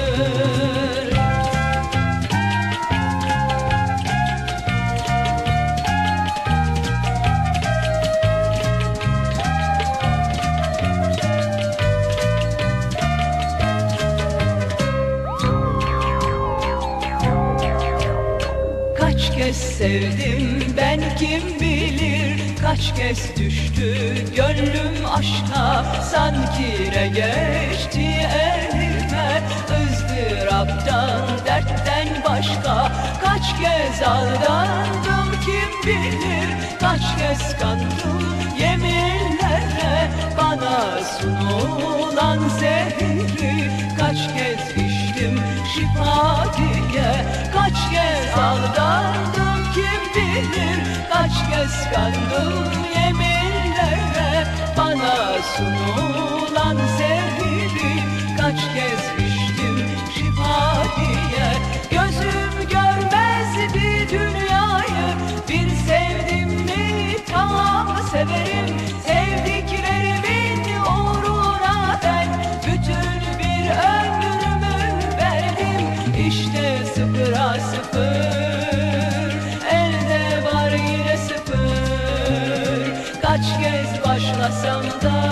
Kaç kez sevdim ben kim bilir, kaç kez düştü gönlüm aşka. Sanki ne geçti elime, ızdıraptan, dertten başka kaç kez aldandım kim bilir, kaç kez kandım yeminlere, bana sunulan zehri kaç kez içtim şifa diye, kaç kez aldandım kim bilir, kaç kez kandım yeminlere, bana sunulan zehri kaç kez içtim şifa diye. Gözüm görmezdi dünyayı, bir sevdim mi tamam severim, sevdiklerimin uğruna ben bütün bir ömrümü verdim. İşte sıfıra sıfır, elde var yine sıfır, kaç kez başlasam da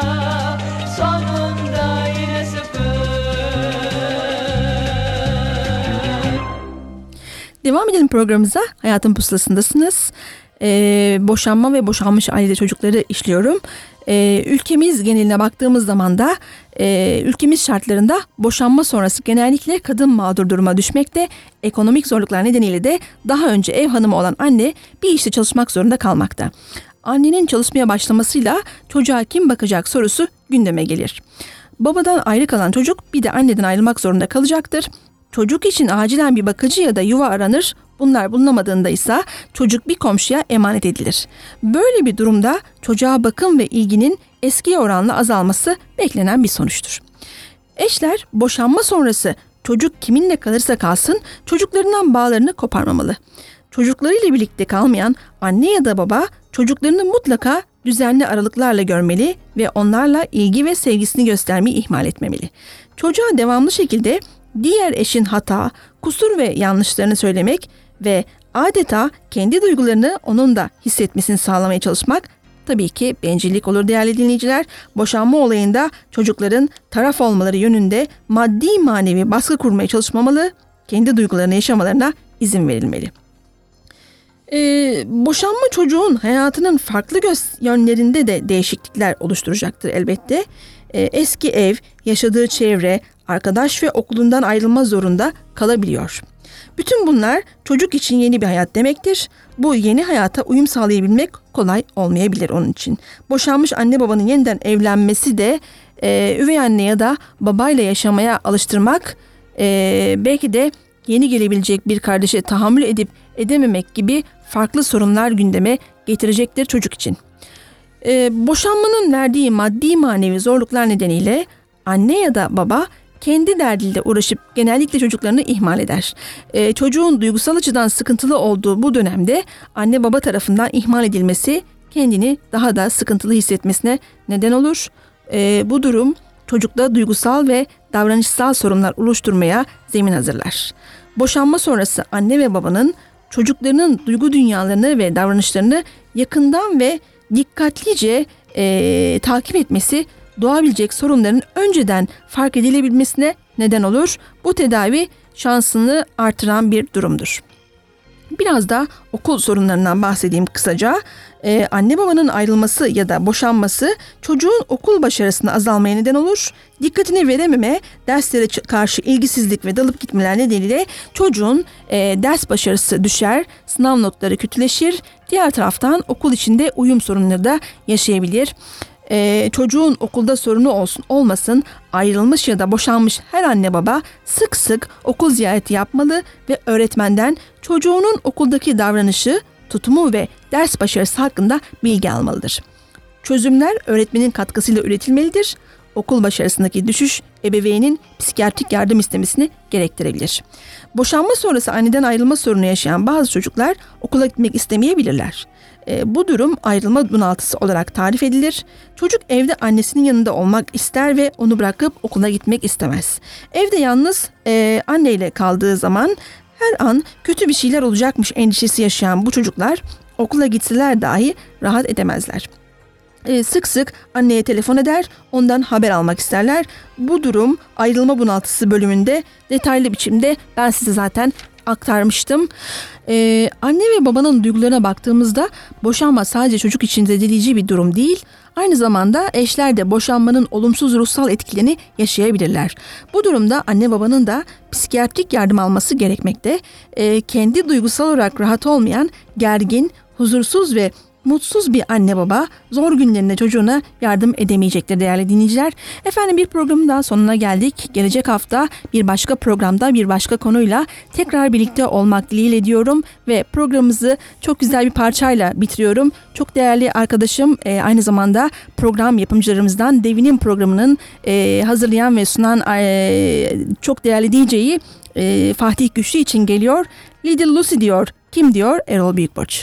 sonunda yine sıfır. Devam edelim programımıza. Hayatın Pusulası'ndasınız. Ee, boşanma ve boşanmış aile çocukları işliyorum. Ee, ülkemiz geneline baktığımız zaman da e, ülkemiz şartlarında boşanma sonrası genellikle kadın mağdur duruma düşmekte, ekonomik zorluklar nedeniyle de daha önce ev hanımı olan anne bir işte çalışmak zorunda kalmakta. Annenin çalışmaya başlamasıyla çocuğa kim bakacak sorusu gündeme gelir. Babadan ayrı kalan çocuk bir de anneden ayrılmak zorunda kalacaktır. Çocuk için acilen bir bakıcı ya da yuva aranır. Bunlar bulunamadığında ise çocuk bir komşuya emanet edilir. Böyle bir durumda çocuğa bakım ve ilginin eskiye oranla azalması beklenen bir sonuçtur. Eşler boşanma sonrası çocuk kiminle kalırsa kalsın çocuklarından bağlarını koparmamalı. Çocuklarıyla birlikte kalmayan anne ya da baba çocuklarını mutlaka düzenli aralıklarla görmeli ve onlarla ilgi ve sevgisini göstermeyi ihmal etmemeli. Çocuğa devamlı şekilde diğer eşin hata, kusur ve yanlışlarını söylemek ve adeta kendi duygularını onun da hissetmesini sağlamaya çalışmak tabii ki bencillik olur değerli dinleyiciler. Boşanma olayında çocukların taraf olmaları yönünde maddi manevi baskı kurmaya çalışmamalı, kendi duygularını yaşamalarına izin verilmeli. Ee, boşanma çocuğun hayatının farklı göz yönlerinde de değişiklikler oluşturacaktır elbette. Ee, eski ev, yaşadığı çevre, arkadaş ve okulundan ayrılma zorunda kalabiliyor. Bütün bunlar çocuk için yeni bir hayat demektir. Bu yeni hayata uyum sağlayabilmek kolay olmayabilir onun için. Boşanmış anne babanın yeniden evlenmesi de e, üvey anne ya da babayla yaşamaya alıştırmak, e, belki de yeni gelebilecek bir kardeşe tahammül edip edememek gibi farklı sorunlar gündeme getirecektir çocuk için. E, boşanmanın verdiği maddi manevi zorluklar nedeniyle anne ya da baba kendi derdiyle uğraşıp genellikle çocuklarını ihmal eder. Ee, çocuğun duygusal açıdan sıkıntılı olduğu bu dönemde anne baba tarafından ihmal edilmesi kendini daha da sıkıntılı hissetmesine neden olur. Ee, bu durum çocukta duygusal ve davranışsal sorunlar oluşturmaya zemin hazırlar. Boşanma sonrası anne ve babanın çocuklarının duygu dünyalarını ve davranışlarını yakından ve dikkatlice e, takip etmesi doğabilecek sorunların önceden fark edilebilmesine neden olur. Bu tedavi şansını artıran bir durumdur. Biraz da okul sorunlarından bahsedeyim kısaca. Ee, anne babanın ayrılması ya da boşanması çocuğun okul başarısında azalmaya neden olur. Dikkatini verememe, derslere karşı ilgisizlik ve dalıp gitmeler nedeniyle çocuğun e, ders başarısı düşer, sınav notları kötüleşir. Diğer taraftan okul içinde uyum sorunları da yaşayabilir. Ee, çocuğun okulda sorunu olsun olmasın ayrılmış ya da boşanmış her anne baba sık sık okul ziyareti yapmalı ve öğretmenden çocuğunun okuldaki davranışı, tutumu ve ders başarısı hakkında bilgi almalıdır. Çözümler öğretmenin katkısıyla üretilmelidir. Okul başarısındaki düşüş ebeveynin psikiyatrik yardım istemesini gerektirebilir. Boşanma sonrası anneden ayrılma sorunu yaşayan bazı çocuklar okula gitmek istemeyebilirler. E, bu durum ayrılma bunaltısı olarak tarif edilir. Çocuk evde annesinin yanında olmak ister ve onu bırakıp okula gitmek istemez. Evde yalnız e, anneyle kaldığı zaman her an kötü bir şeyler olacakmış endişesi yaşayan bu çocuklar okula gitseler dahi rahat edemezler. Ee, sık sık anneye telefon eder, ondan haber almak isterler. Bu durum ayrılma bunaltısı bölümünde detaylı biçimde ben size zaten aktarmıştım. Ee, anne ve babanın duygularına baktığımızda boşanma sadece çocuk için zedeleyici bir durum değil. Aynı zamanda eşler de boşanmanın olumsuz ruhsal etkilerini yaşayabilirler. Bu durumda anne babanın da psikiyatrik yardım alması gerekmekte. Ee, kendi duygusal olarak rahat olmayan, gergin, huzursuz ve mutsuz bir anne baba zor günlerinde çocuğuna yardım edemeyecektir değerli dinleyiciler. Efendim, bir programın daha sonuna geldik. Gelecek hafta bir başka programda bir başka konuyla tekrar birlikte olmak dileğiyle diyorum ve programımızı çok güzel bir parçayla bitiriyorum. Çok değerli arkadaşım, e, aynı zamanda program yapımcılarımızdan Devin'in programının e, hazırlayan ve sunan e, çok değerli D J'yi e, Fatih Güçlü için geliyor. Little Lucy diyor. Kim diyor? Erol Büyükburç.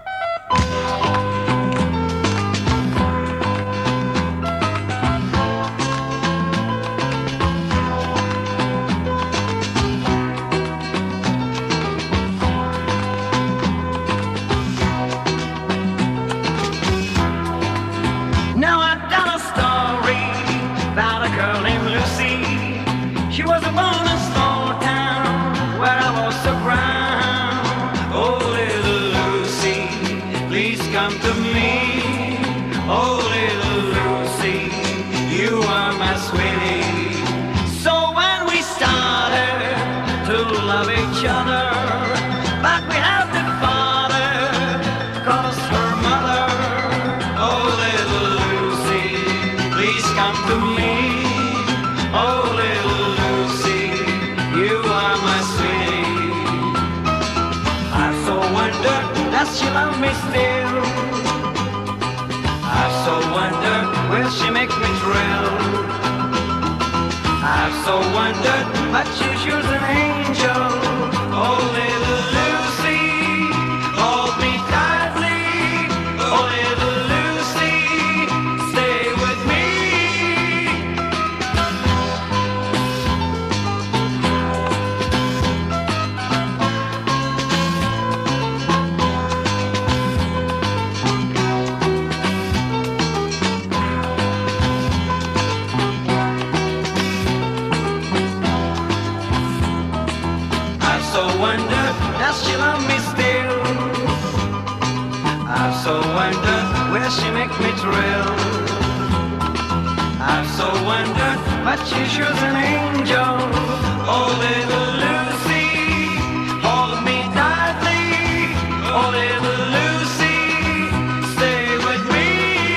Now I've got a story about a girl named Lucy. She was born in a small town where I was so brown. Oh, little Lucy, please come to me. Oh, little Lucy, you are my sweetie. So when we started to love each other, but we had to father, cause her mother. Oh, little Lucy, please come to me. Oh, little Lucy, you are my sweetie. I so wonder, does she love me still? I so wonder, will she make me thrill? I've so wondered, but she sure's an angel. Oh, little Lucy, hold me tightly. Oh, little Lucy, stay with me. I've so wondered, does she love me still? I've so wondered, will she make me thrill? I've so wondered, but she sure's an angel. Oh, little Lucy, hold me tightly. Oh, little Lucy, stay with me.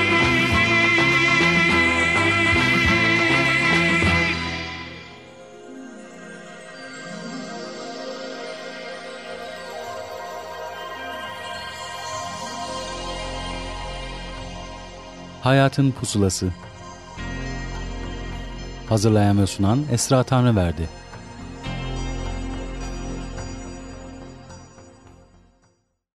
Hayatın Pusulası. Hazırlayan ve sunan Esra Tanrıverdi.